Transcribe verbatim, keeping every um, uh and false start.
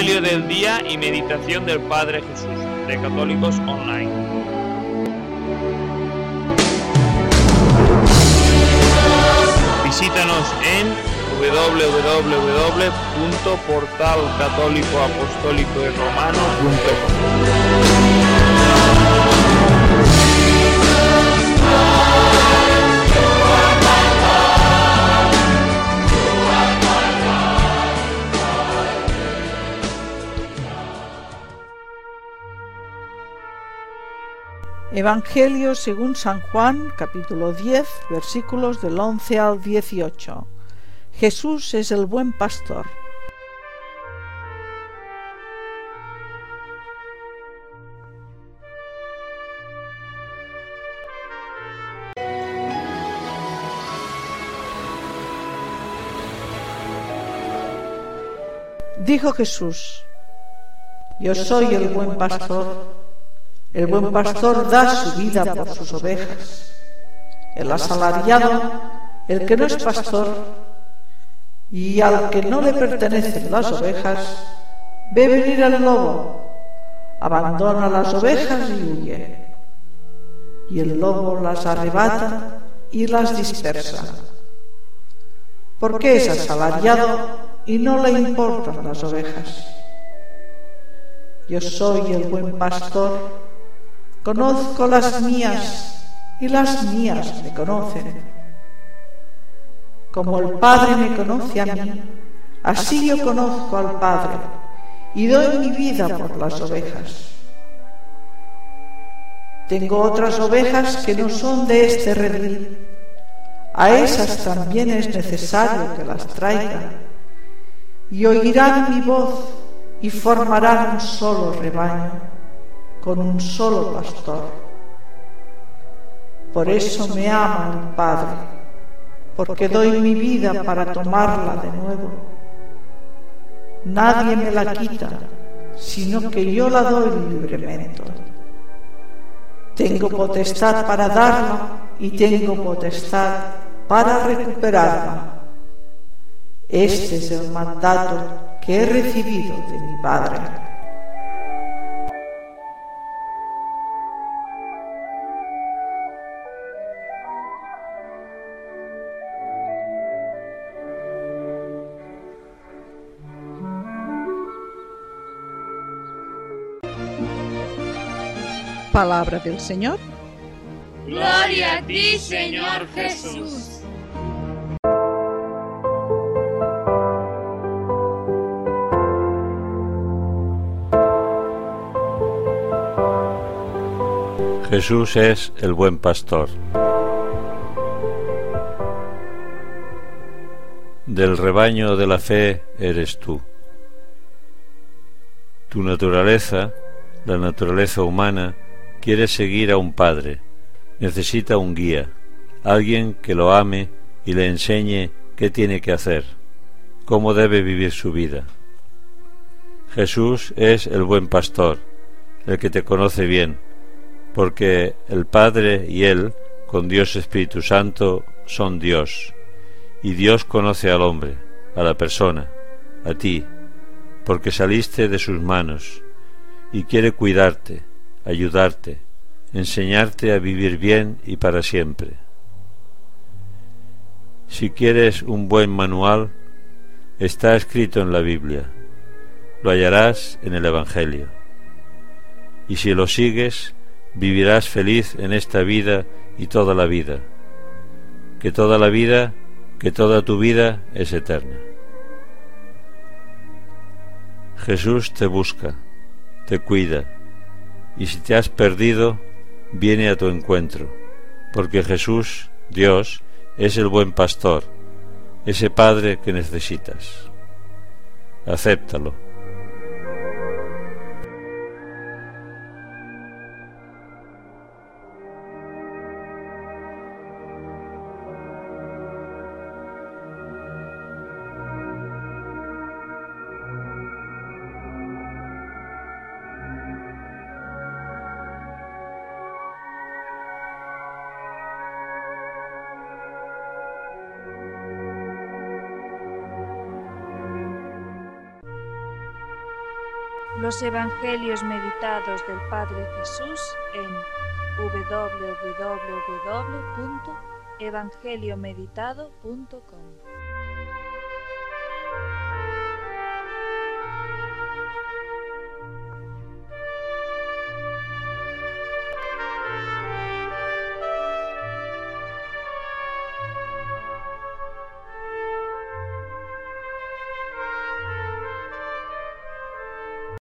Evangelio del día y meditación del Padre Jesús, de Católicos Online. Visítanos en doble u doble u doble u punto portal católico apostólico y romano punto com. Evangelio según San Juan, capítulo diez, versículos del once al dieciocho. Jesús es el buen pastor. Dijo Jesús: Yo soy el buen pastor. El buen pastor da su vida por sus ovejas. El asalariado, el que no es pastor, y al que no le pertenecen las ovejas, ve venir al lobo, abandona las ovejas y huye. Y el lobo las arrebata y las dispersa. Porque es asalariado y no le importan las ovejas. Yo soy el buen pastor. Conozco las mías y las mías me conocen. Como el Padre me conoce a mí, así yo conozco al Padre y doy mi vida por las ovejas. Tengo otras ovejas que no son de este redil. A esas también es necesario que las traiga, y oirán mi voz y formarán un solo rebaño, con un solo pastor. Por eso me ama el Padre, porque doy mi vida para tomarla de nuevo. Nadie me la quita, sino que yo la doy libremente. Tengo potestad para darla y tengo potestad para recuperarla. Este es el mandato que he recibido de mi Padre. Palabra del Señor. Gloria a ti, Señor Jesús. Jesús es el buen pastor. Del rebaño de la fe eres tú. Tu naturaleza, la naturaleza humana, quiere seguir a un padre, necesita un guía, alguien que lo ame y le enseñe qué tiene que hacer, cómo debe vivir su vida. Jesús es el buen pastor, el que te conoce bien, porque el Padre y Él, con Dios Espíritu Santo, son Dios, y Dios conoce al hombre, a la persona, a ti, porque saliste de sus manos, y quiere cuidarte, ayudarte, enseñarte a vivir bien y para siempre. Si quieres un buen manual, está escrito en la Biblia, lo hallarás en el Evangelio. Y si lo sigues, vivirás feliz en esta vida y toda la vida, que toda la vida, que toda tu vida es eterna. Jesús te busca, te cuida, y si te has perdido, viene a tu encuentro, porque Jesús, Dios, es el buen pastor, ese Padre que necesitas. Acéptalo. Los Evangelios meditados del Padre Jesús en w w w punto evangeliomeditado punto com.